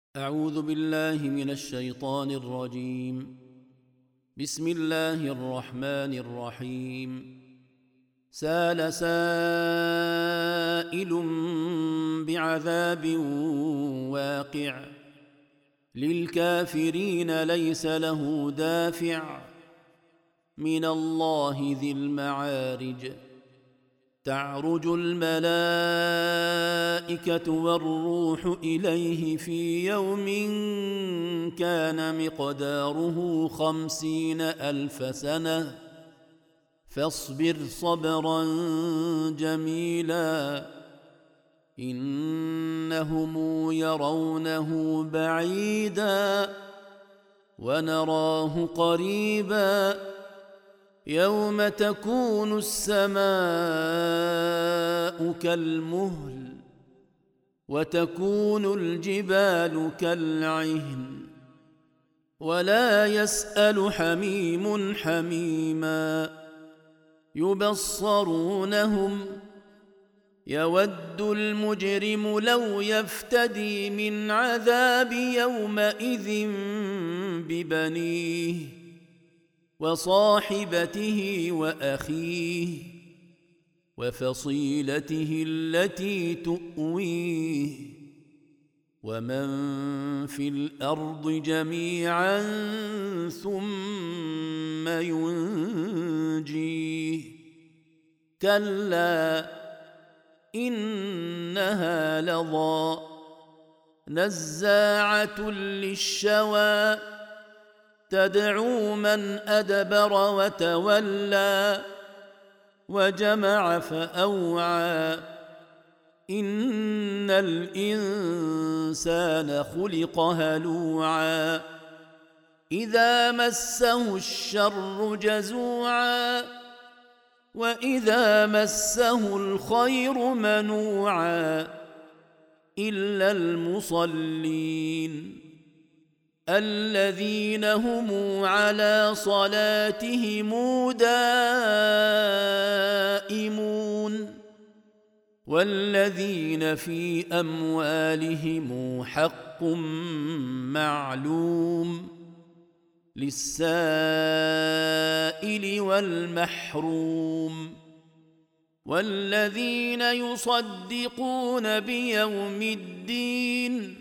أعوذ بالله من الشيطان الرجيم. بسم الله الرحمن الرحيم. سأل سائل بعذاب واقع للكافرين ليس له دافع من الله ذي المعارج. تعرج الملائكة والروح إليه في يوم كان مقداره 50,000 سنة فاصبر صبرا جميلا إنهم يرونه بعيدا ونراه قريبا يوم تكون السماء كالمهل وتكون الجبال كالعهن ولا يسأل حميم حميما يبصرونهم يود المجرم لو يفتدي من عذاب يومئذ ببنيه وصاحبته وأخيه وفصيلته التي تؤويه ومن في الأرض جميعا ثم ينجيه كلا إنها لظى نزاعة للشوى تدعو من أدبر وتولى وجمع فأوعى إن الإنسان خلق هلوعا إذا مسه الشر جزوعا وإذا مسه الخير منوعا إلا المصلين الذين هم على صلاتهم دائمون والذين في أموالهم حق معلوم للسائل والمحروم والذين يصدقون بيوم الدين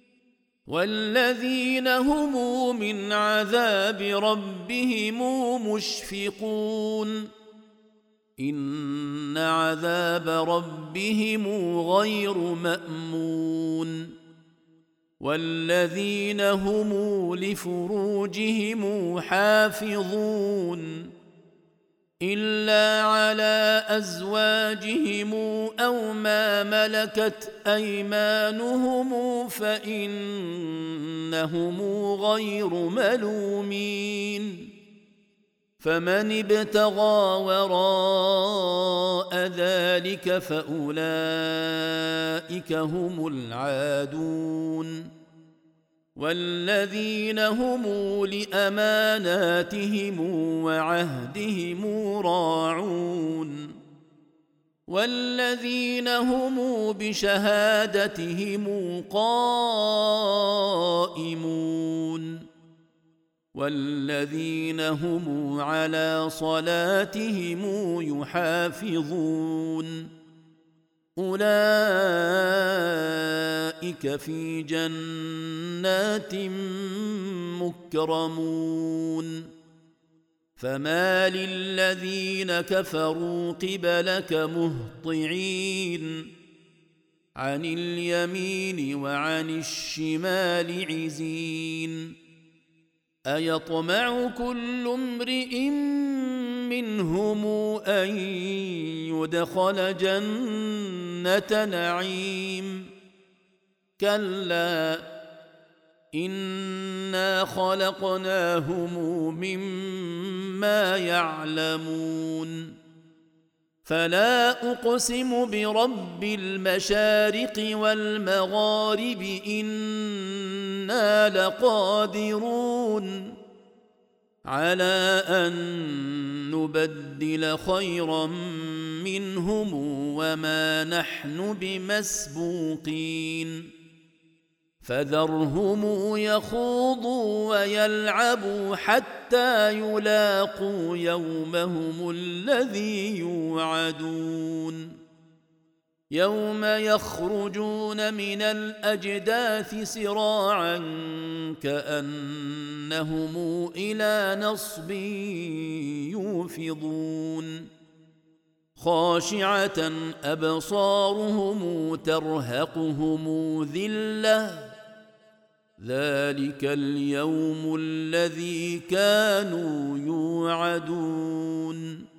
والذين هم من عذاب ربهم مشفقون إن عذاب ربهم غير مأمون والذين هم لفروجهم حافظون إلا على أزواجهم أو ما ملكت أيمانهم فإنهم غير ملومين فمن ابتغى وراء ذلك فأولئك هم العادون والذين هم لأماناتهم وعهدهم راعون والذين هم بشهادتهم قائمون والذين هم على صلاتهم يحافظون أولئك في جنات مكرمون فما للذين كفروا قبلك مهطعين عن اليمين وعن الشمال عزين أيطمع كل امرئ منهم أن يدخل جنة نعيم كلا إنا خلقناهم مما يعلمون فلا أقسم برب المشارق والمغارب إنا لقادرون على أن نبدل خيرا منهم وما نحن بمسبوقين فذرهم يخوضوا ويلعبوا حتى يلاقوا يومهم الذي يوعدون يوم يخرجون من الأجداث سراعا كأنهم إلى نصب يوفضون خاشعة أبصارهم ترهقهم ذلة ذلك اليوم الذي كانوا يوعدون